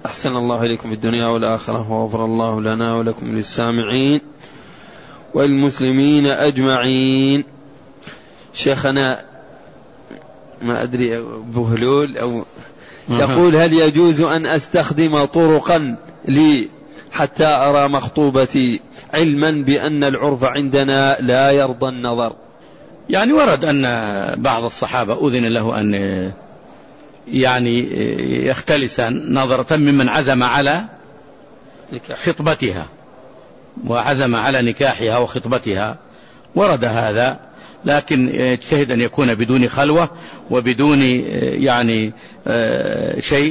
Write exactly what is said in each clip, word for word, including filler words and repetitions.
أحسن الله إليكم الدنيا والآخرة، وغفر الله لنا ولكم للسامعين والمسلمين أجمعين. شيخنا ما أدري بهلول أو يقول: هل يجوز أن أستخدم طرقا لي حتى أرى مخطوبتي، علما بأن العرف عندنا لا يرضى النظر؟ يعني ورد أن بعض الصحابة أذن له أن يعني يختلس نظرة ممن عزم على خطبتها وعزم على نكاحها وخطبتها، ورد هذا، لكن يجتهد أن يكون بدون خلوة وبدون يعني شيء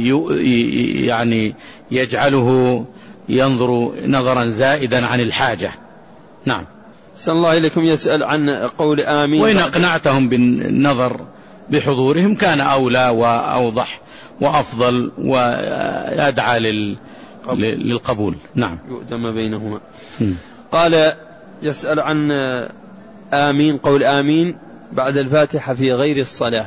يعني يجعله ينظر نظرا زائدا عن الحاجة. نعم. سأل الله إليكم يسأل عن قول آمين، وإن أقنعتهم بالنظر بحضورهم كان أولى وأوضح وأفضل وأدعى لل... للقبول. نعم. يؤتم بينهما. م. قال يسأل عن آمين، قول آمين بعد الفاتحة في غير الصلاة.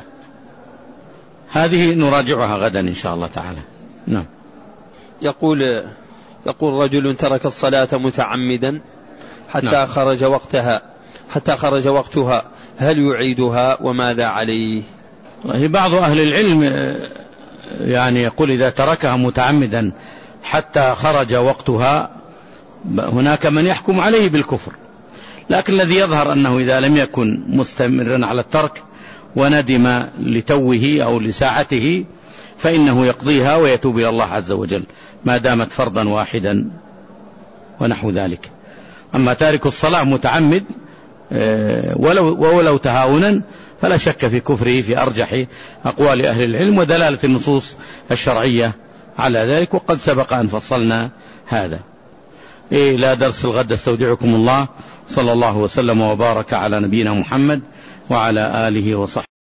هذه نراجعها غدا إن شاء الله تعالى. نعم. يقول يقول رجل ترك الصلاة متعمدا حتى نعم. خرج وقتها حتى خرج وقتها، هل يعيدها وماذا عليه؟ بعض أهل العلم يعني يقول إذا تركها متعمدا حتى خرج وقتها هناك من يحكم عليه بالكفر، لكن الذي يظهر أنه إذا لم يكن مستمرا على الترك وندم لتوه أو لساعته فإنه يقضيها ويتوب إلى الله عز وجل ما دامت فرضا واحدا ونحو ذلك. أما تارك الصلاة متعمد ولو, ولو تهاونا فلا شك في كفره في أرجح أقوال أهل العلم ودلالة النصوص الشرعية على ذلك، وقد سبق أن فصلنا هذا. إلى درس الغد استودعكم الله، صلى الله وسلم وبارك على نبينا محمد وعلى آله وصحبه.